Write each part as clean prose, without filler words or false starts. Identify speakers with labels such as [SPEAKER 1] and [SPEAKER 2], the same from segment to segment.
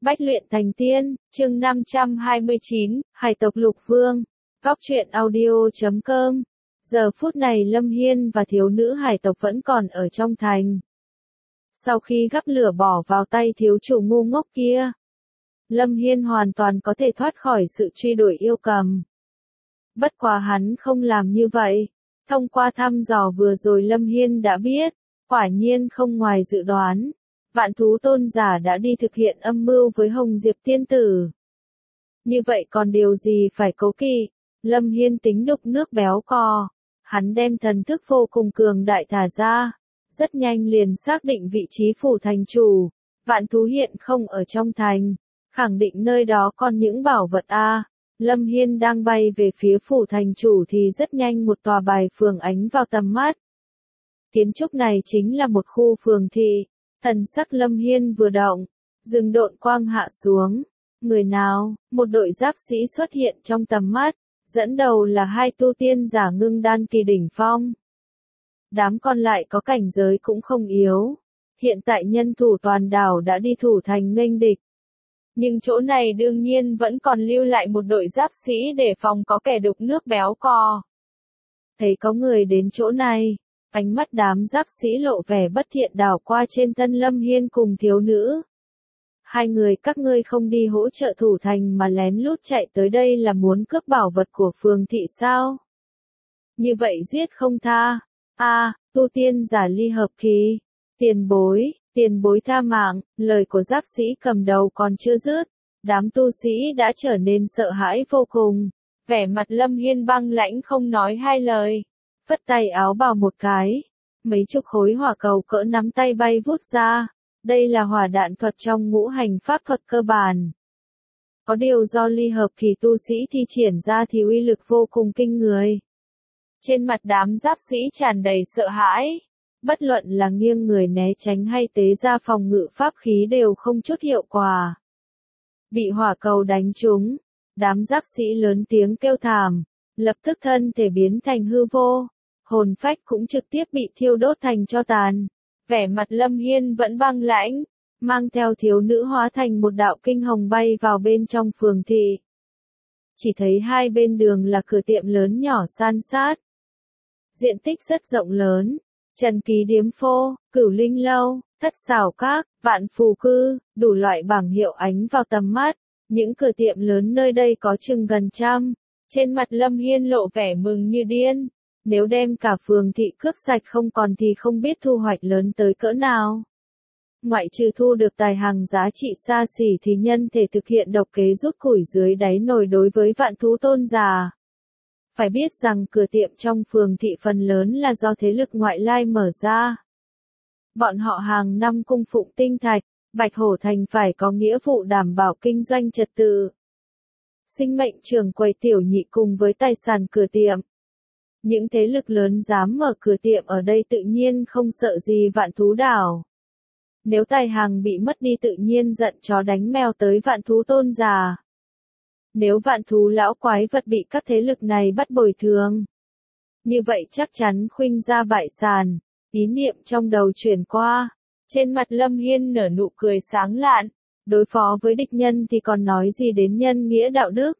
[SPEAKER 1] Bách luyện thành tiên, chương 529, Hải tộc Lục Vương. Góc truyện audio.com. Giờ phút này Lâm Hiên và thiếu nữ hải tộc vẫn còn ở trong thành. Sau khi gắp lửa bỏ vào tay thiếu chủ ngu ngốc kia, Lâm Hiên hoàn toàn có thể thoát khỏi sự truy đuổi yêu cầm. Bất quá hắn không làm như vậy. Thông qua thăm dò vừa rồi Lâm Hiên đã biết, quả nhiên không ngoài dự đoán. Vạn thú tôn giả đã đi thực hiện âm mưu với Hồng Diệp tiên tử. Như vậy còn điều gì phải cố kỵ? Lâm Hiên tính đục nước béo cò. Hắn đem thần thức vô cùng cường đại thả ra. Rất nhanh liền xác định vị trí phủ thành chủ. Vạn thú hiện không ở trong thành. Khẳng định nơi đó còn những bảo vật a. Lâm Hiên đang bay về phía phủ thành chủ thì rất nhanh một tòa bài phường ánh vào tầm mắt. Kiến trúc này chính là một khu phường thị. Thần sắc Lâm Hiên vừa động, rừng độn quang hạ xuống. Người nào? Một đội giáp sĩ xuất hiện trong tầm mắt, dẫn đầu là hai tu tiên giả ngưng đan kỳ đỉnh phong. Đám còn lại có cảnh giới cũng không yếu. Hiện tại nhân thủ toàn đảo đã đi thủ thành nghênh địch. Nhưng chỗ này đương nhiên vẫn còn lưu lại một đội giáp sĩ để phòng có kẻ đục nước béo cò. Thấy có người đến chỗ này. Ánh mắt đám giáp sĩ lộ vẻ bất thiện đảo qua trên thân Lâm Hiên cùng thiếu nữ. Hai người các ngươi không đi hỗ trợ thủ thành mà lén lút chạy tới đây là muốn cướp bảo vật của phường thị sao? Như vậy giết không tha. Tu tiên giả ly hợp kỳ. Tiền bối tha mạng, lời của giáp sĩ cầm đầu còn chưa dứt. Đám tu sĩ đã trở nên sợ hãi vô cùng. Vẻ mặt Lâm Hiên băng lãnh không nói hai lời. Phất tay áo bào một cái, mấy chục khối hỏa cầu cỡ nắm tay bay vút ra. Đây là hỏa đạn thuật trong ngũ hành pháp thuật cơ bản. Có điều do ly hợp kỳ tu sĩ thi triển ra thì uy lực vô cùng kinh người. Trên mặt đám giáp sĩ tràn đầy sợ hãi. Bất luận là nghiêng người né tránh hay tế ra phòng ngự pháp khí đều không chút hiệu quả. Bị hỏa cầu đánh trúng, đám giáp sĩ lớn tiếng kêu thảm. Lập tức thân thể biến thành hư vô, hồn phách cũng trực tiếp bị thiêu đốt thành tro tàn. Vẻ mặt Lâm Hiên vẫn băng lãnh, mang theo thiếu nữ hóa thành một đạo kinh hồng bay vào bên trong phường thị. Chỉ thấy hai bên đường là cửa tiệm lớn nhỏ san sát. Diện tích rất rộng lớn, Trần Ký Điếm Phô, Cửu Linh Lâu, Thất Xảo Các, Vạn Phù Cư, đủ loại bảng hiệu ánh vào tầm mắt. Những cửa tiệm lớn nơi đây có chừng gần trăm. Trên mặt Lâm Hiên lộ vẻ mừng như điên. Nếu đem cả phường thị cướp sạch không còn thì không biết thu hoạch lớn tới cỡ nào. Ngoại trừ thu được tài hàng giá trị xa xỉ thì nhân thể thực hiện độc kế rút củi dưới đáy nồi đối với vạn thú tôn giả. Phải biết rằng cửa tiệm trong phường thị phần lớn là do thế lực ngoại lai mở ra. Bọn họ hàng năm cung phụng tinh thạch, Bạch Hổ Thành phải có nghĩa vụ đảm bảo kinh doanh trật tự. Sinh mệnh trưởng quầy tiểu nhị cùng với tài sản cửa tiệm. Những thế lực lớn dám mở cửa tiệm ở đây tự nhiên không sợ gì vạn thú đảo. Nếu tài hàng bị mất đi tự nhiên giận chó đánh mèo tới vạn thú tôn giả. Nếu vạn thú lão quái vật bị các thế lực này bắt bồi thường. Như vậy chắc chắn khuynh ra bại sản. Ý niệm trong đầu chuyển qua. Trên mặt Lâm Hiên nở nụ cười sáng lạn. Đối phó với địch nhân thì còn nói gì đến nhân nghĩa đạo đức.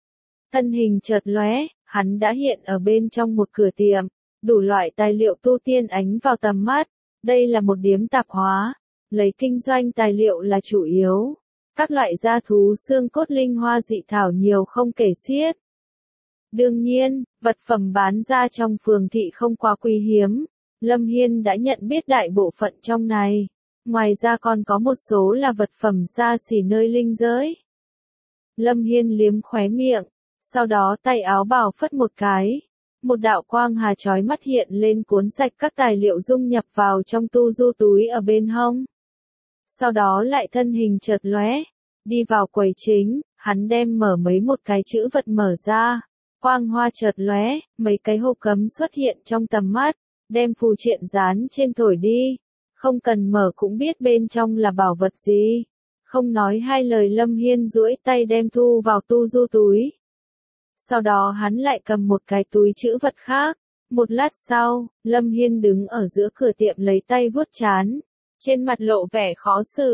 [SPEAKER 1] Thân hình chợt lóe, hắn đã hiện ở bên trong một cửa tiệm, đủ loại tài liệu tu tiên ánh vào tầm mắt. Đây là một điếm tạp hóa, lấy kinh doanh tài liệu là chủ yếu. Các loại gia thú xương cốt linh hoa dị thảo nhiều không kể xiết. Đương nhiên, vật phẩm bán ra trong phường thị không quá quý hiếm. Lâm Hiên đã nhận biết đại bộ phận trong này. Ngoài ra còn có một số là vật phẩm xa xỉ nơi linh giới. Lâm Hiên liếm khóe miệng, sau đó tay áo bào phất một cái. Một đạo quang hà chói mắt hiện lên cuốn sạch các tài liệu dung nhập vào trong tu du túi ở bên hông. Sau đó lại thân hình chợt lóe, đi vào quầy chính, hắn đem mở mấy một cái chữ vật mở ra. Quang hoa chợt lóe, mấy cái hộp cấm xuất hiện trong tầm mắt, đem phù triện dán trên thổi đi. Không cần mở cũng biết bên trong là bảo vật gì. Không nói hai lời Lâm Hiên duỗi tay đem thu vào tu du túi. Sau đó hắn lại cầm một cái túi trữ vật khác. Một lát sau, Lâm Hiên đứng ở giữa cửa tiệm lấy tay vuốt trán. Trên mặt lộ vẻ khó xử.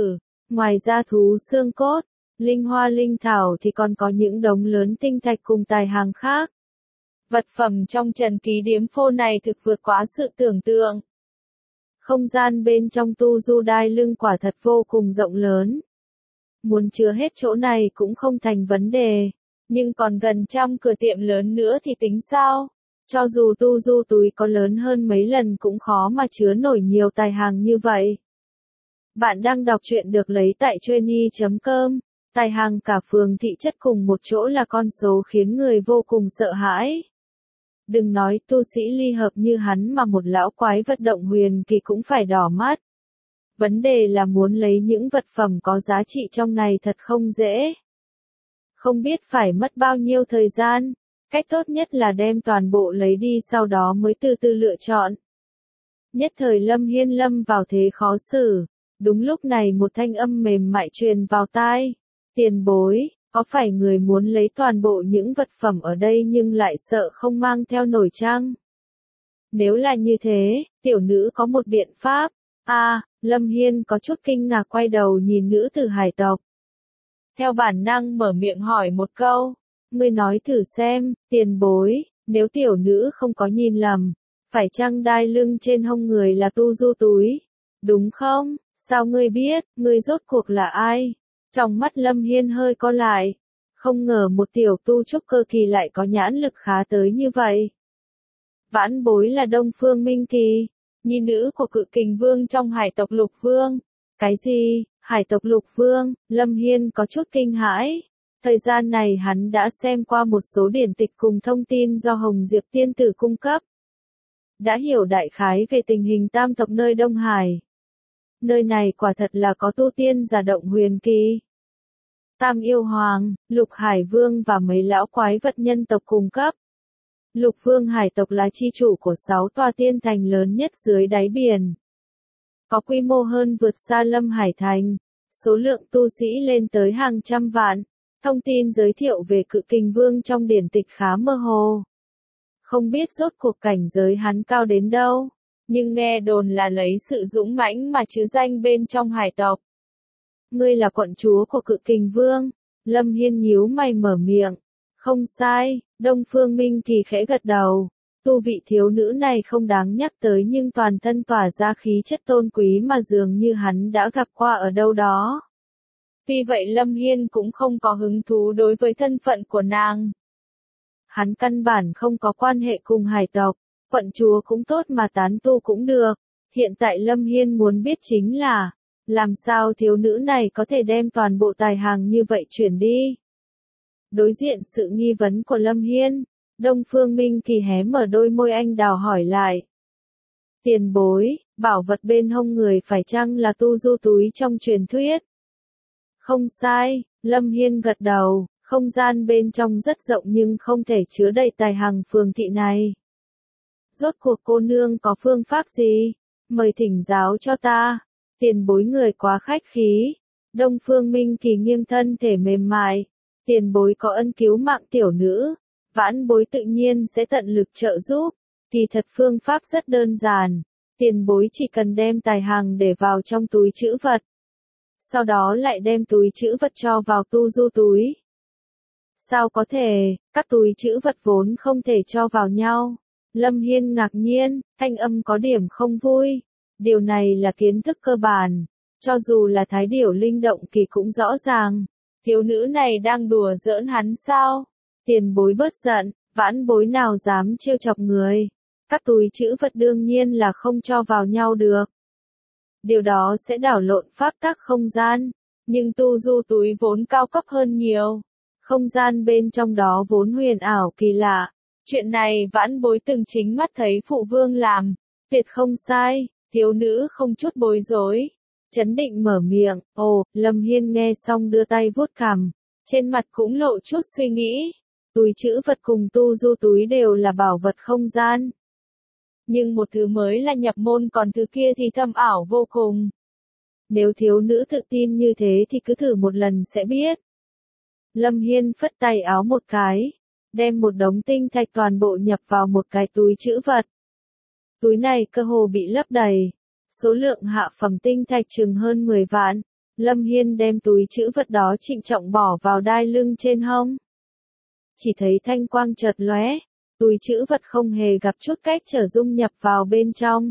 [SPEAKER 1] Ngoài ra thú xương cốt, linh hoa linh thảo thì còn có những đống lớn tinh thạch cùng tài hàng khác. Vật phẩm trong Trần Ký Điếm Phô này thực vượt quá sự tưởng tượng. Không gian bên trong tu du đai lưng quả thật vô cùng rộng lớn. Muốn chứa hết chỗ này cũng không thành vấn đề. Nhưng còn gần 100 cửa tiệm lớn nữa thì tính sao? Cho dù tu du túi có lớn hơn mấy lần cũng khó mà chứa nổi nhiều tài hàng như vậy. Bạn đang đọc truyện được lấy tại Trainy.com. Tài hàng cả phường thị chất cùng một chỗ là con số khiến người vô cùng sợ hãi. Đừng nói tu sĩ ly hợp như hắn mà một lão quái vật động huyền kỳ cũng phải đỏ mắt. Vấn đề là muốn lấy những vật phẩm có giá trị trong này thật không dễ. Không biết phải mất bao nhiêu thời gian, cách tốt nhất là đem toàn bộ lấy đi sau đó mới từ từ lựa chọn. Nhất thời Lâm Hiên lâm vào thế khó xử, đúng lúc này một thanh âm mềm mại truyền vào tai. Tiền bối, có phải người muốn lấy toàn bộ những vật phẩm ở đây nhưng lại sợ không mang theo nổi chăng? Nếu là như thế, tiểu nữ có một biện pháp. Lâm Hiên có chút kinh ngạc quay đầu nhìn nữ tử hải tộc. Theo bản năng mở miệng hỏi một câu. Ngươi nói thử xem, tiền bối, nếu tiểu nữ không có nhìn lầm, phải chăng đai lưng trên hông người là tu du túi? Đúng không? Sao ngươi biết, ngươi rốt cuộc là ai? Trong mắt Lâm Hiên hơi co lại. Không ngờ một tiểu tu trúc cơ kỳ lại có nhãn lực khá tới như vậy. Vãn bối là Đông Phương Minh Kỳ, nhi nữ của Cự Kình Vương trong Hải tộc Lục Vương. Cái gì? Hải tộc Lục Vương? Lâm Hiên có chút kinh hãi. Thời gian này hắn đã xem qua một số điển tịch cùng thông tin do Hồng Diệp Tiên Tử cung cấp. Đã hiểu đại khái về tình hình tam tộc nơi Đông Hải. Nơi này quả thật là có tu tiên giả động huyền kỳ. Tam Yêu Hoàng, Lục Hải Vương và mấy lão quái vật nhân tộc cung cấp. Lục Vương Hải tộc là chi chủ của 6 tòa tiên thành lớn nhất dưới đáy biển. Có quy mô hơn vượt xa Lâm Hải Thành. Số lượng tu sĩ lên tới hàng trăm vạn. Thông tin giới thiệu về Cự Kình Vương trong điển tịch khá mơ hồ. Không biết rốt cuộc cảnh giới hắn cao đến đâu. Nhưng nghe đồn là lấy sự dũng mãnh mà chứ danh bên trong hải tộc. Ngươi là quận chúa của Cự Kình Vương. Lâm Hiên nhíu mày mở miệng. Không sai, Đông Phương Minh thì khẽ gật đầu. Tu vị thiếu nữ này không đáng nhắc tới nhưng toàn thân tỏa ra khí chất tôn quý mà dường như hắn đã gặp qua ở đâu đó. Vì vậy Lâm Hiên cũng không có hứng thú đối với thân phận của nàng. Hắn căn bản không có quan hệ cùng hải tộc, quận chúa cũng tốt mà tán tu cũng được. Hiện tại Lâm Hiên muốn biết chính là, làm sao thiếu nữ này có thể đem toàn bộ tài hàng như vậy chuyển đi. Đối diện sự nghi vấn của Lâm Hiên, Đông Phương Minh Kỳ hé mở đôi môi anh đào hỏi lại. Tiền bối, bảo vật bên hông người phải chăng là tu du túi trong truyền thuyết? Không sai, Lâm Hiên gật đầu, không gian bên trong rất rộng nhưng không thể chứa đầy tài hàng phường thị này. Rốt cuộc cô nương có phương pháp gì? Mời thỉnh giáo cho ta. Tiền bối người quá khách khí. Đông Phương Minh Kỳ nghiêng thân thể mềm mại. Tiền bối có ân cứu mạng tiểu nữ. Vãn bối tự nhiên sẽ tận lực trợ giúp. Kỳ thật phương pháp rất đơn giản. Tiền bối chỉ cần đem tài hàng để vào trong túi trữ vật. Sau đó lại đem túi trữ vật cho vào tu du túi. Sao có thể, các túi trữ vật vốn không thể cho vào nhau. Lâm Hiên ngạc nhiên, thanh âm có điểm không vui. Điều này là kiến thức cơ bản. Cho dù là thái điểu linh động kỳ cũng rõ ràng. Thiếu nữ này đang đùa giỡn hắn sao? Tiền bối bớt giận, vãn bối nào dám trêu chọc người. Các túi trữ vật đương nhiên là không cho vào nhau được. Điều đó sẽ đảo lộn pháp tắc không gian. Nhưng tu du túi vốn cao cấp hơn nhiều. Không gian bên trong đó vốn huyền ảo kỳ lạ. Chuyện này vãn bối từng chính mắt thấy phụ vương làm. Tuyệt không sai, thiếu nữ không chút bối rối. Chấn định mở miệng, Lâm Hiên nghe xong đưa tay vuốt cằm. Trên mặt cũng lộ chút suy nghĩ. Túi trữ vật cùng tu du túi đều là bảo vật không gian. Nhưng một thứ mới là nhập môn còn thứ kia thì thâm ảo vô cùng. Nếu thiếu nữ tự tin như thế thì cứ thử một lần sẽ biết. Lâm Hiên phất tay áo một cái, đem một đống tinh thạch toàn bộ nhập vào một cái túi trữ vật. Túi này cơ hồ bị lấp đầy, số lượng hạ phẩm tinh thạch chừng hơn 10 vạn, Lâm Hiên đem túi trữ vật đó trịnh trọng bỏ vào đai lưng trên hông. Chỉ thấy thanh quang chợt lóe, túi trữ vật không hề gặp chút cách trở dung nhập vào bên trong.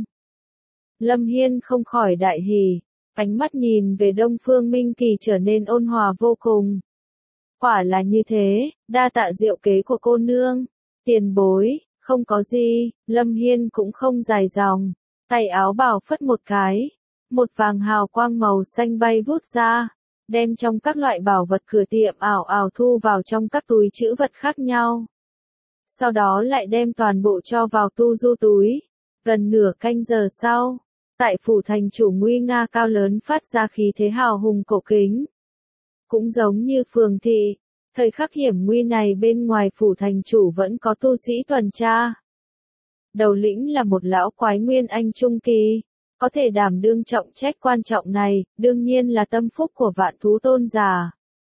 [SPEAKER 1] Lâm Hiên không khỏi đại hỉ, ánh mắt nhìn về Đông Phương Minh Kỳ trở nên ôn hòa vô cùng. Quả là như thế, đa tạ diệu kế của cô nương. Tiền bối, không có gì, Lâm Hiên cũng không dài dòng, tay áo bào phất một cái, một vàng hào quang màu xanh bay vút ra, đem trong các loại bảo vật cửa tiệm ảo ảo thu vào trong các túi trữ vật khác nhau. Sau đó lại đem toàn bộ cho vào tu du túi. Gần nửa canh giờ sau, tại phủ thành chủ nguy nga cao lớn phát ra khí thế hào hùng cổ kính. Cũng giống như phường thị, thời khắc hiểm nguy này bên ngoài phủ thành chủ vẫn có tu sĩ tuần tra. Đầu lĩnh là một lão quái nguyên anh trung kỳ, có thể đảm đương trọng trách quan trọng này, đương nhiên là tâm phúc của Vạn Thú Tôn giả.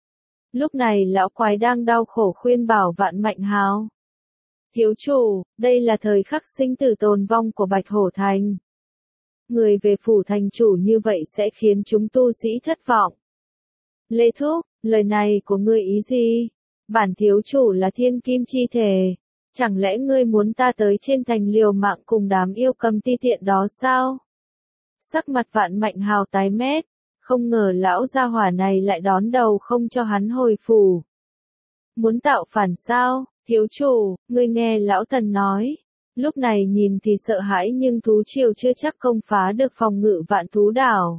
[SPEAKER 1] Lúc này lão quái đang đau khổ khuyên bảo Vạn Mạnh Hào. Thiếu chủ, đây là thời khắc sinh tử tồn vong của Bạch Hổ Thành. Người về phủ thành chủ như vậy sẽ khiến chúng tu sĩ thất vọng. Lê Thúc, lời này của ngươi ý gì? Bản thiếu chủ là thiên kim chi thể. Chẳng lẽ ngươi muốn ta tới trên thành liều mạng cùng đám yêu cầm ti tiện đó sao? Sắc mặt Vạn Mạnh Hào tái mét, không ngờ lão gia hỏa này lại đón đầu không cho hắn hồi phủ. Muốn tạo phản sao? Thiếu chủ, ngươi nghe lão thần nói. Lúc này nhìn thì sợ hãi nhưng thú triều chưa chắc công phá được phòng ngự Vạn Thú Đảo.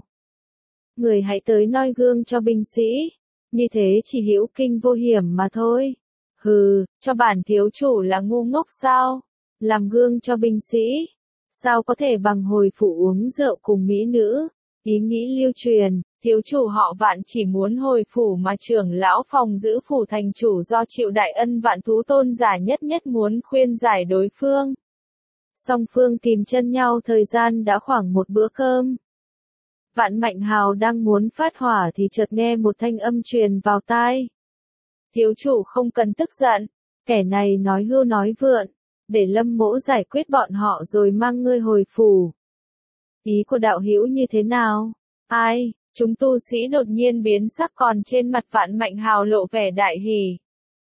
[SPEAKER 1] Người hãy tới noi gương cho binh sĩ, như thế chỉ hữu kinh vô hiểm mà thôi. Hừ, cho bản thiếu chủ là ngu ngốc sao? Làm gương cho binh sĩ, sao có thể bằng hồi phủ uống rượu cùng mỹ nữ? Ý nghĩ lưu truyền, thiếu chủ họ Vạn chỉ muốn hồi phủ mà trưởng lão phòng giữ phủ thành chủ do chịu đại ân Vạn Thú Tôn giả nhất nhất muốn khuyên giải đối phương. Song phương kìm chân nhau thời gian đã khoảng một bữa cơm. Vạn Mạnh Hào đang muốn phát hỏa thì chợt nghe một thanh âm truyền vào tai. Thiếu chủ không cần tức giận, kẻ này nói hưu nói vượn, để Lâm Mỗ giải quyết bọn họ rồi mang ngươi hồi phủ. Ý của đạo hữu như thế nào? Ai? Chúng tu sĩ đột nhiên biến sắc còn trên mặt Vạn Mạnh Hào lộ vẻ đại hỉ.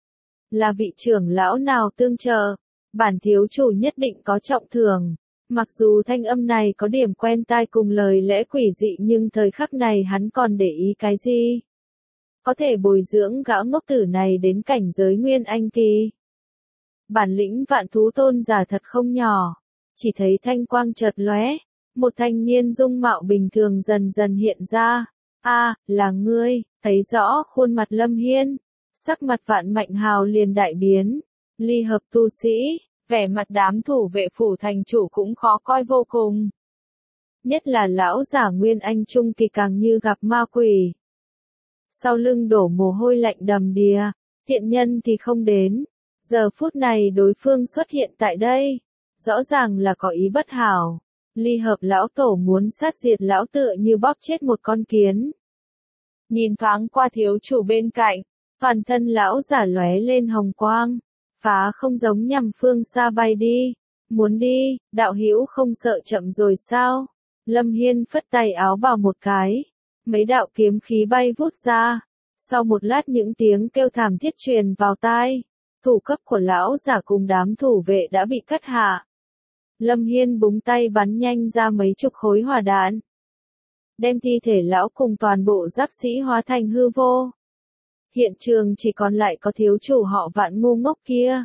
[SPEAKER 1] Là vị trưởng lão nào tương trợ? Bản thiếu chủ nhất định có trọng thưởng. Mặc dù thanh âm này có điểm quen tai cùng lời lẽ quỷ dị nhưng thời khắc này hắn còn để ý cái gì? Có thể bồi dưỡng gã ngốc tử này đến cảnh giới nguyên anh kỳ. Bản lĩnh Vạn Thú Tôn giả thật không nhỏ. Chỉ thấy thanh quang chợt lóe, một thanh niên dung mạo bình thường dần dần hiện ra. A, là ngươi, thấy rõ khuôn mặt Lâm Hiên. Sắc mặt Vạn Mạnh Hào liền đại biến. Ly hợp tu sĩ, vẻ mặt đám thủ vệ phủ thành chủ cũng khó coi vô cùng. Nhất là lão giả nguyên anh trung kỳ càng như gặp ma quỷ. Sau lưng đổ mồ hôi lạnh đầm đìa, thiện nhân thì không đến. Giờ phút này đối phương xuất hiện tại đây, rõ ràng là có ý bất hảo. Ly hợp lão tổ muốn sát diệt lão tựa như bóp chết một con kiến. Nhìn thoáng qua thiếu chủ bên cạnh, toàn thân lão giả lóe lên hồng quang, phá không giống nhằm phương xa bay đi. Muốn đi, đạo hữu không sợ chậm rồi sao? Lâm Hiên phất tay áo bào một cái, mấy đạo kiếm khí bay vút ra. Sau một lát những tiếng kêu thảm thiết truyền vào tai, thủ cấp của lão giả cùng đám thủ vệ đã bị cắt hạ. Lâm Hiên búng tay bắn nhanh ra mấy chục khối hỏa đạn, đem thi thể lão cùng toàn bộ giáp sĩ hóa thành hư vô. Hiện trường chỉ còn lại có thiếu chủ họ Vạn ngu ngốc kia.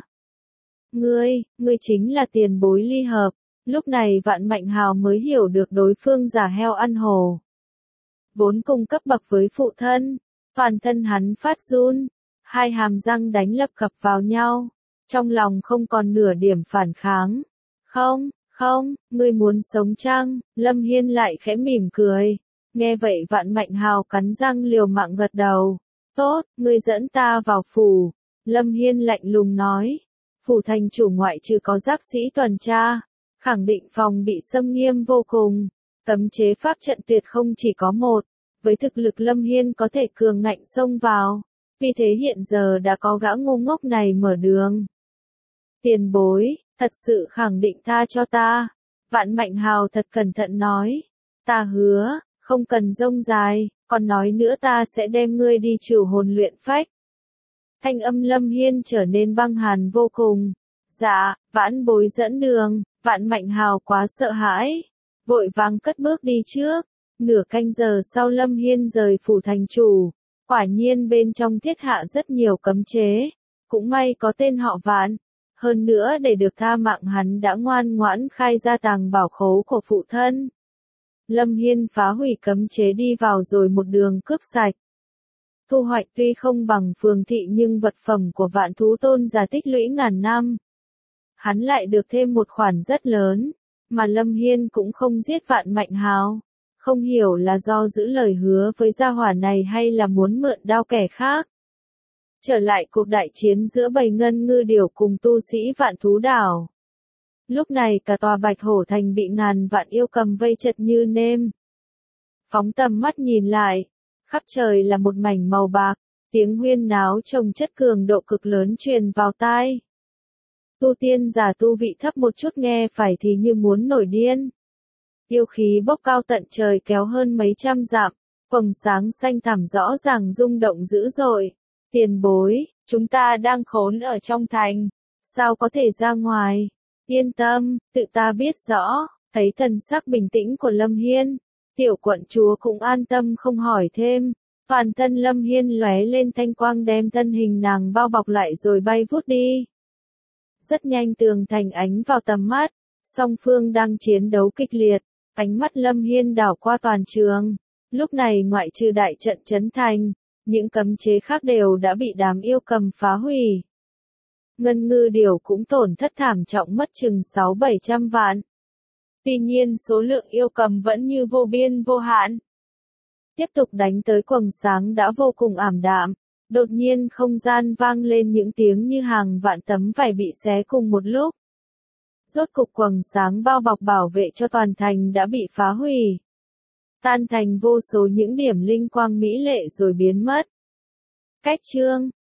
[SPEAKER 1] Ngươi chính là tiền bối Ly hợp. Lúc này Vạn Mạnh Hào mới hiểu được đối phương giả heo ăn hổ. Vốn cùng cấp bậc với phụ thân, toàn thân hắn phát run, hai hàm răng đánh lập cập vào nhau, trong lòng không còn nửa điểm phản kháng. Không, ngươi muốn sống chăng? Lâm Hiên lại khẽ mỉm cười. Nghe vậy Vạn Mạnh Hào cắn răng liều mạng gật đầu. Tốt, ngươi dẫn ta vào phủ. Lâm Hiên lạnh lùng nói. Phủ thành chủ ngoại trừ có giáp sĩ tuần tra, khẳng định phòng bị xâm nghiêm vô cùng. Cấm chế pháp trận tuyệt không chỉ có một. Với thực lực Lâm Hiên có thể cường ngạnh xông vào. Vì thế hiện giờ đã có gã ngu ngốc này mở đường. Tiền bối, thật sự khẳng định tha cho ta. Vạn Mạnh Hào thật cẩn thận nói. Ta hứa, Không cần rông dài, còn nói nữa ta sẽ đem ngươi đi trừ hồn luyện phách. Thanh âm Lâm Hiên trở nên băng hàn vô cùng. Dạ, vãn bối dẫn đường, Vạn Mạnh Hào quá sợ hãi, vội vàng cất bước đi trước. Nửa canh giờ sau Lâm Hiên rời phủ thành chủ, quả nhiên bên trong thiết hạ rất nhiều cấm chế, cũng may có tên họ Vạn. Hơn nữa để được tha mạng hắn đã ngoan ngoãn khai ra tàng bảo khố của phụ thân. Lâm Hiên phá hủy cấm chế đi vào rồi một đường cướp sạch. Thu hoạch tuy không bằng Phường Thị nhưng vật phẩm của Vạn Thú Tôn giả tích lũy ngàn năm. Hắn lại được thêm một khoản rất lớn, mà Lâm Hiên cũng không giết Vạn Mạnh Hào. Không hiểu là do giữ lời hứa với gia hỏa này hay là muốn mượn đao kẻ khác. Trở lại cuộc đại chiến giữa bầy ngân ngư điểu cùng tu sĩ Vạn Thú Đảo. Lúc này cả tòa Bạch Hổ Thành bị ngàn vạn yêu cầm vây chật như nêm. Phóng tầm mắt nhìn lại, khắp trời là một mảnh màu bạc, tiếng huyên náo trông chất cường độ cực lớn truyền vào tai. Tu tiên giả tu vị thấp một chút nghe phải thì như muốn nổi điên. Yêu khí bốc cao tận trời kéo hơn mấy trăm dặm, quầng sáng xanh thẳm rõ ràng rung động dữ dội. Tiền bối, chúng ta đang khốn ở trong thành, sao có thể ra ngoài? Yên tâm, tự ta biết rõ. Thấy thần sắc bình tĩnh của Lâm Hiên, tiểu quận chúa cũng an tâm không hỏi thêm. Toàn thân Lâm Hiên lóe lên thanh quang đem thân hình nàng bao bọc lại rồi bay vút đi. Rất nhanh tường thành ánh vào tầm mắt, song phương đang chiến đấu kịch liệt, ánh mắt Lâm Hiên đảo qua toàn trường. Lúc này ngoại trừ đại trận trấn thành, những cấm chế khác đều đã bị đám yêu cầm phá hủy. Ngân ngư điểu cũng tổn thất thảm trọng mất chừng 600-700 vạn. Tuy nhiên số lượng yêu cầm vẫn như vô biên vô hạn. Tiếp tục đánh tới quầng sáng đã vô cùng ảm đạm. Đột nhiên không gian vang lên những tiếng như hàng vạn tấm vải bị xé cùng một lúc. Rốt cục quầng sáng bao bọc bảo vệ cho toàn thành đã bị phá hủy. Tan thành vô số những điểm linh quang mỹ lệ rồi biến mất. Cách chương